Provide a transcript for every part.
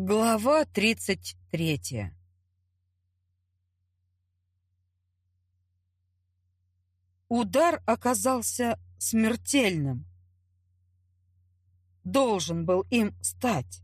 Глава 33. Удар оказался смертельным. Должен был им стать.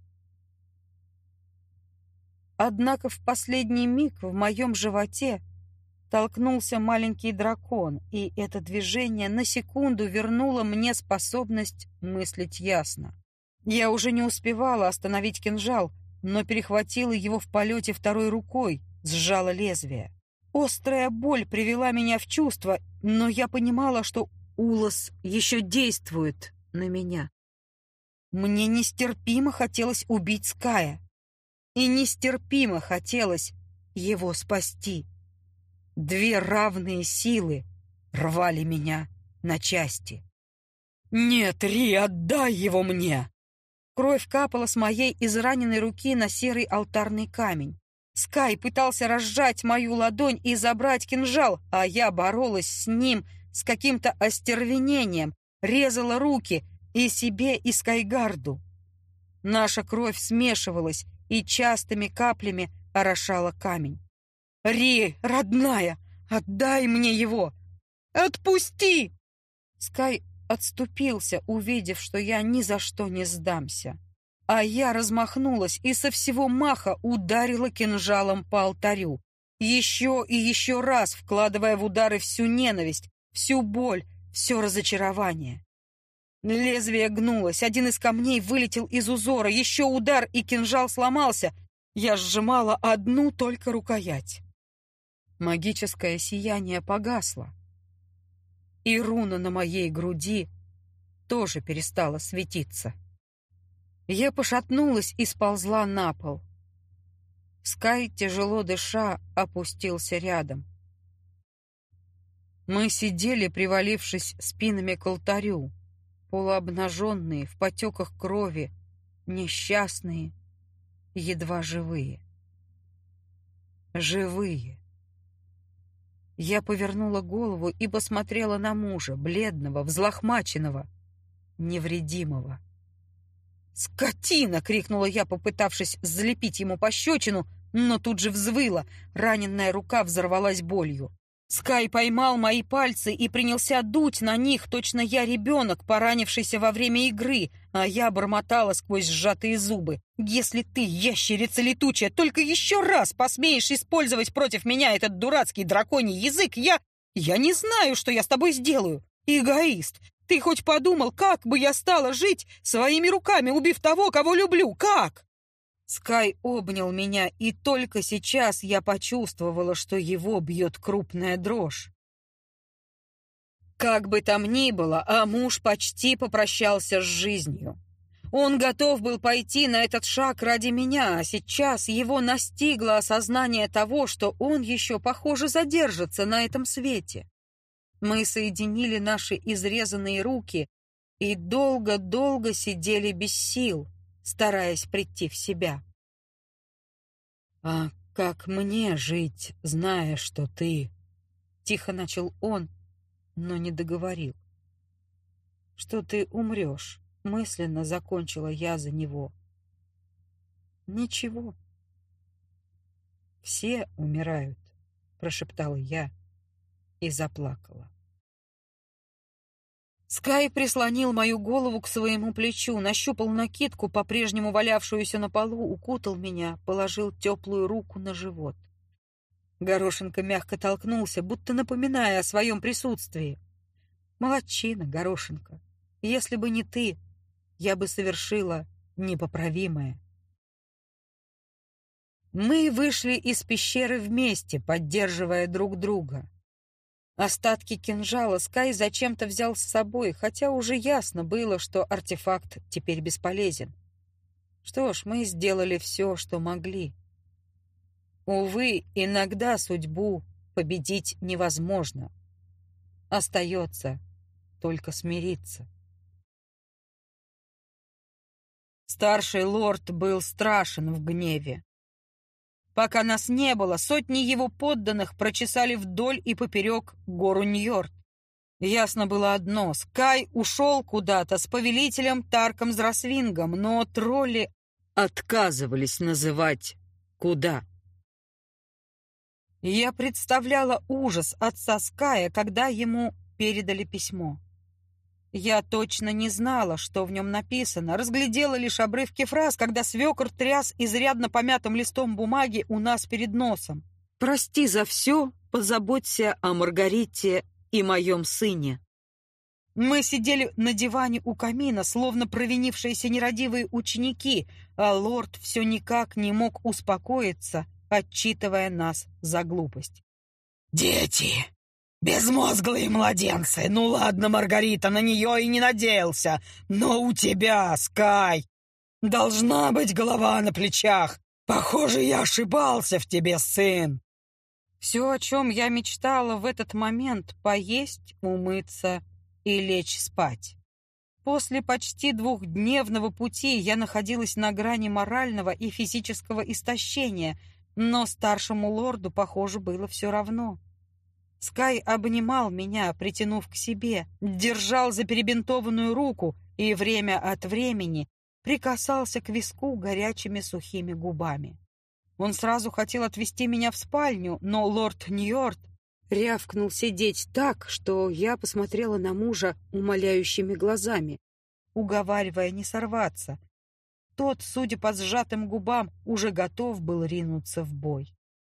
Однако в последний миг в моем животе толкнулся маленький дракон, и это движение на секунду вернуло мне способность мыслить ясно. Я уже не успевала остановить кинжал, но перехватила его в полете второй рукой, сжала лезвие. Острая боль привела меня в чувство, но я понимала, что Улас еще действует на меня. Мне нестерпимо хотелось убить Ская, и нестерпимо хотелось его спасти. Две равные силы рвали меня на части. «Нет, Ри, отдай его мне!» Кровь капала с моей израненной руки на серый алтарный камень. Скай пытался разжать мою ладонь и забрать кинжал, а я боролась с ним с каким-то остервенением, резала руки и себе, и Скайгарду. Наша кровь смешивалась и частыми каплями орошала камень. «Ри, родная, отдай мне его! Отпусти!» Скай отступился, увидев, что я ни за что не сдамся. А я размахнулась и со всего маха ударила кинжалом по алтарю, еще и еще раз вкладывая в удары всю ненависть, всю боль, все разочарование. Лезвие гнулось, один из камней вылетел из узора, еще удар, и кинжал сломался. Я сжимала одну только рукоять. Магическое сияние погасло, и руна на моей груди тоже перестала светиться. Я пошатнулась и сползла на пол. Скай, тяжело дыша, опустился рядом. Мы сидели, привалившись спинами к алтарю, полуобнаженные, в потеках крови, несчастные, едва живые. Живые. Я повернула голову и посмотрела на мужа, бледного, взлохмаченного, невредимого. «Скотина!» — крикнула я, попытавшись залепить ему пощечину, но тут же взвыла. Раненная рука взорвалась болью. Скай поймал мои пальцы и принялся дуть на них, точно я ребенок, поранившийся во время игры, а я бормотала сквозь сжатые зубы. «Если ты, ящерица летучая, только еще раз посмеешь использовать против меня этот дурацкий драконий язык, я не знаю, что я с тобой сделаю. Эгоист! Ты хоть подумал, как бы я стала жить своими руками, убив того, кого люблю? Как?» Скай обнял меня, и только сейчас я почувствовала, что его бьет крупная дрожь. Как бы там ни было, а муж почти попрощался с жизнью. Он готов был пойти на этот шаг ради меня, а сейчас его настигло осознание того, что он еще, похоже, задержится на этом свете. Мы соединили наши изрезанные руки и долго-долго сидели без сил, стараясь прийти в себя. «А как мне жить, зная, что ты...» Тихо начал он, но не договорил. «Что ты умрешь», — мысленно закончила я за него. «Ничего. Все умирают», — прошептала я и заплакала. Скай прислонил мою голову к своему плечу, нащупал накидку, по-прежнему валявшуюся на полу, укутал меня, положил теплую руку на живот. Горошинка мягко толкнулся, будто напоминая о своем присутствии. «Молодчина, Горошинка. Если бы не ты, я бы совершила непоправимое». Мы вышли из пещеры вместе, поддерживая друг друга. Остатки кинжала Скай зачем-то взял с собой, хотя уже ясно было, что артефакт теперь бесполезен. Что ж, мы сделали все, что могли. Увы, иногда судьбу победить невозможно. Остается только смириться. Старший лорд был страшен в гневе. Пока нас не было, сотни его подданных прочесали вдоль и поперек гору Ньорд. Ясно было одно — Скай ушел куда-то с повелителем Тарком Зрасвингом, но тролли отказывались называть куда. Я представляла ужас отца Ская, когда ему передали письмо. Я точно не знала, что в нем написано, разглядела лишь обрывки фраз, когда свекор тряс изрядно помятым листом бумаги у нас перед носом. «Прости за все, позаботься о Маргарите и моем сыне». Мы сидели на диване у камина, словно провинившиеся нерадивые ученики, а лорд все никак не мог успокоиться, отчитывая нас за глупость. «Дети! Безмозглые младенцы! Ну ладно, Маргарита, на нее и не надеялся, но у тебя, Скай, должна быть голова на плечах. Похоже, я ошибался в тебе, сын!» Все, о чем я мечтала в этот момент — поесть, умыться и лечь спать. После почти 2-дневного пути я находилась на грани морального и физического истощения, но старшему лорду, похоже, было все равно. Скай обнимал меня, притянув к себе, держал за перебинтованную руку и время от времени прикасался к виску горячими сухими губами. Он сразу хотел отвезти меня в спальню, но лорд Ньорд рявкнул сидеть так, что я посмотрела на мужа умоляющими глазами, уговаривая не сорваться. Тот, судя по сжатым губам, уже готов был ринуться в бой.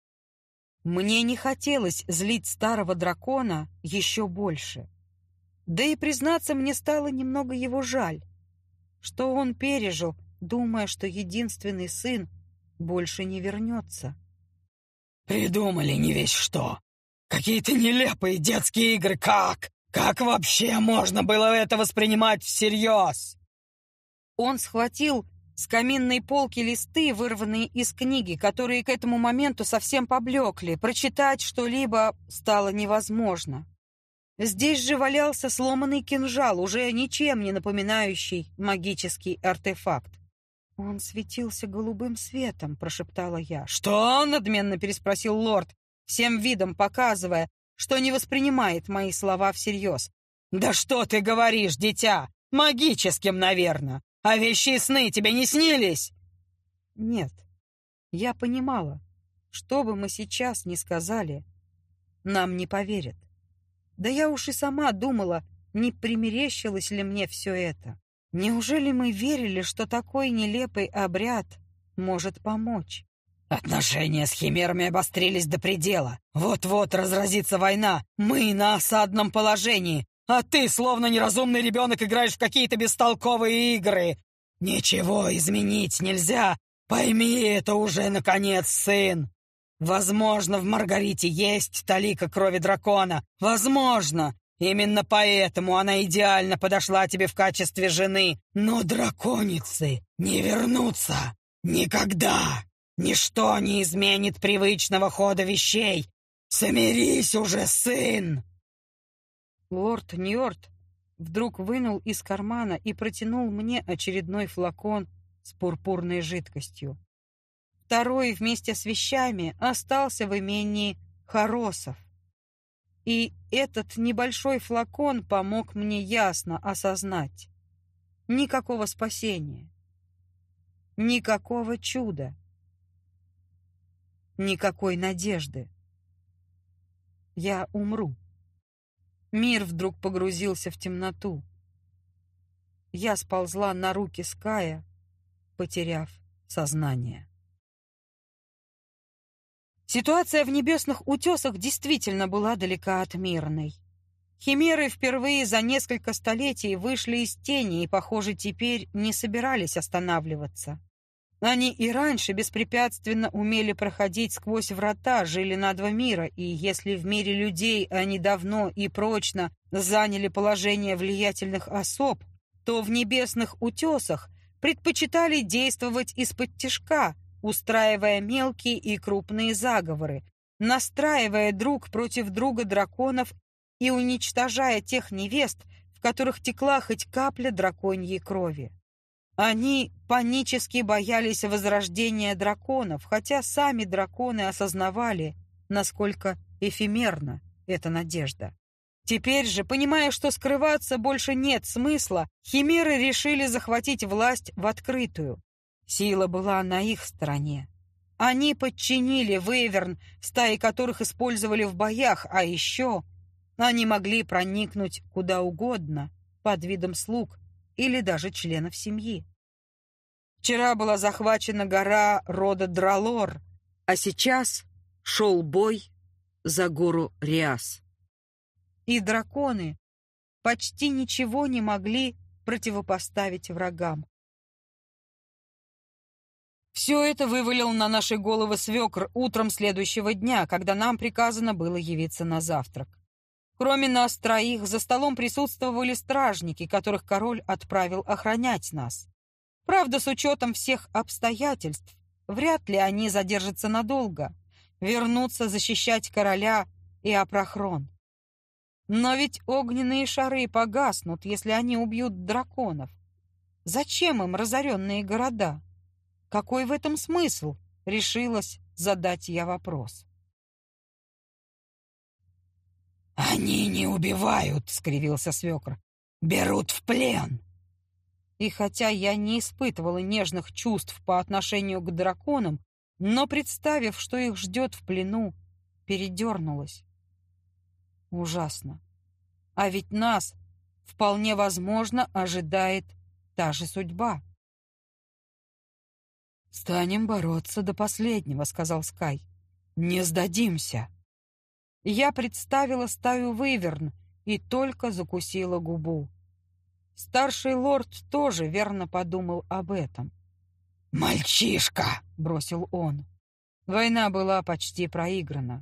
Мне не хотелось злить старого дракона еще больше. Да и, признаться, мне стало немного его жаль. Что он пережил, думая, что единственный сын больше не вернется. «Придумали не весь что. Какие-то нелепые детские игры. Как? Как вообще можно было это воспринимать всерьез?» Он схватил с каминной полки листы, вырванные из книги, которые к этому моменту совсем поблекли. Прочитать что-либо стало невозможно. Здесь же валялся сломанный кинжал, уже ничем не напоминающий магический артефакт. «Он светился голубым светом», — прошептала я. «Что?» — надменно переспросил лорд, всем видом показывая, что не воспринимает мои слова всерьез. «Да что ты говоришь, дитя? Магическим, наверное. А вещи и сны тебе не снились?» Нет, я понимала, что бы мы сейчас ни сказали, нам не поверят. Да я уж и сама думала, не примерещилось ли мне все это. Неужели мы верили, что такой нелепый обряд может помочь? «Отношения с химерами обострились до предела. Вот-вот разразится война. Мы на осадном положении. А ты, словно неразумный ребенок, играешь в какие-то бестолковые игры. Ничего изменить нельзя. Пойми это уже, наконец, сын. Возможно, в Маргарите есть талика крови дракона. Возможно. Именно поэтому она идеально подошла тебе в качестве жены. Но драконицы не вернутся. Никогда. Ничто не изменит привычного хода вещей. Смирись уже, сын!» Лорд Ньорд вдруг вынул из кармана и протянул мне очередной флакон с пурпурной жидкостью. Второй вместе с вещами остался в имении Хоросов. И этот небольшой флакон помог мне ясно осознать: никакого спасения, никакого чуда, никакой надежды. Я умру. Мир вдруг погрузился в темноту. Я сползла на руки Ская, потеряв сознание. Ситуация в небесных утесах действительно была далека от мирной. Химеры впервые за несколько столетий вышли из тени и, похоже, теперь не собирались останавливаться. Они и раньше беспрепятственно умели проходить сквозь врата, жили на два мира, и если в мире людей они давно и прочно заняли положение влиятельных особ, то в небесных утесах предпочитали действовать из-под устраивая мелкие и крупные заговоры, настраивая друг против друга драконов и уничтожая тех невест, в которых текла хоть капля драконьей крови. Они панически боялись возрождения драконов, хотя сами драконы осознавали, насколько эфемерна эта надежда. Теперь же, понимая, что скрываться больше нет смысла, химеры решили захватить власть в открытую. Сила была на их стороне. Они подчинили Выверн, стаи которых использовали в боях, а еще они могли проникнуть куда угодно под видом слуг или даже членов семьи. Вчера была захвачена гора рода Дралор, а сейчас шел бой за гору Риас. И драконы почти ничего не могли противопоставить врагам. Все это вывалил на наши головы свекр утром следующего дня, когда нам приказано было явиться на завтрак. Кроме нас троих, за столом присутствовали стражники, которых король отправил охранять нас. Правда, с учетом всех обстоятельств, вряд ли они задержатся надолго, вернутся защищать короля и Апрахрон. Но ведь огненные шары погаснут, если они убьют драконов. Зачем им разоренные города? Какой в этом смысл? Решилась задать я вопрос. «Они не убивают», — скривился свекр. «Берут в плен». И хотя я не испытывала нежных чувств по отношению к драконам, но, представив, что их ждет в плену, передернулась. Ужасно. А ведь нас, вполне возможно, ожидает та же судьба. «Станем бороться до последнего», — сказал Скай. «Не сдадимся». Я представила стаю выверн и только закусила губу. Старший лорд тоже верно подумал об этом. «Мальчишка!» — бросил он. Война была почти проиграна.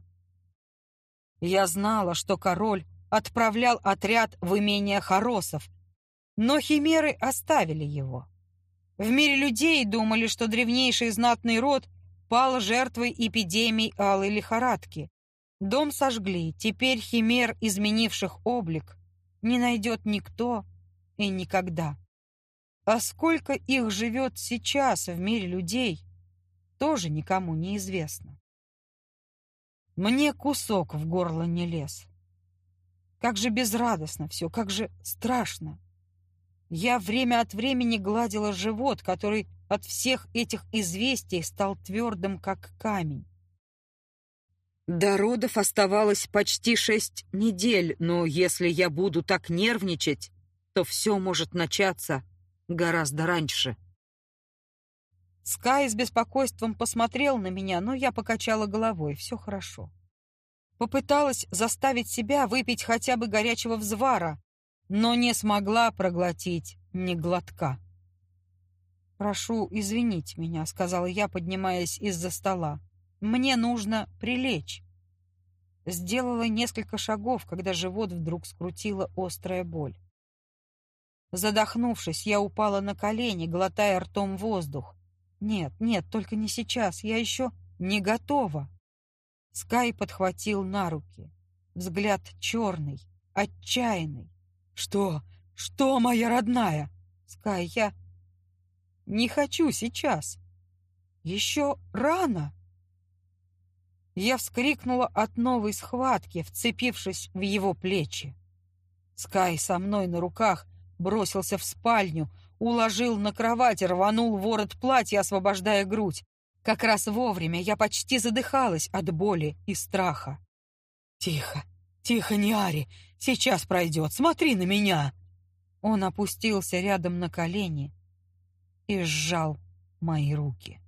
Я знала, что король отправлял отряд в имение Хоросов, но химеры оставили его. В мире людей думали, что древнейший знатный род пал жертвой эпидемии алой лихорадки. Дом сожгли, теперь химер, изменивших облик, не найдет никто и никогда. А сколько их живет сейчас в мире людей, тоже никому не известно. Мне кусок в горло не лез. Как же безрадостно все, как же страшно. Я время от времени гладила живот, который от всех этих известий стал твердым, как камень. До родов оставалось почти 6 недель, но если я буду так нервничать, то все может начаться гораздо раньше. Скай с беспокойством посмотрел на меня, но я покачала головой, все хорошо. Попыталась заставить себя выпить хотя бы горячего взвара, но не смогла проглотить ни глотка. «Прошу извинить меня», — сказала я, поднимаясь из-за стола. «Мне нужно прилечь». Сделала несколько шагов, когда живот вдруг скрутила острая боль. Задохнувшись, я упала на колени, глотая ртом воздух. «Нет, нет, только не сейчас, я еще не готова». Скай подхватил на руки. Взгляд черный, отчаянный. «Что? Что, моя родная?» «Скай, я не хочу сейчас. Еще рано». Я вскрикнула от новой схватки, вцепившись в его плечи. Скай со мной на руках бросился в спальню, уложил на кровать и рванул ворот платья, освобождая грудь. Как раз вовремя я почти задыхалась от боли и страха. «Тихо, тихо, не ори, сейчас пройдет, смотри на меня!» Он опустился рядом на колени и сжал мои руки.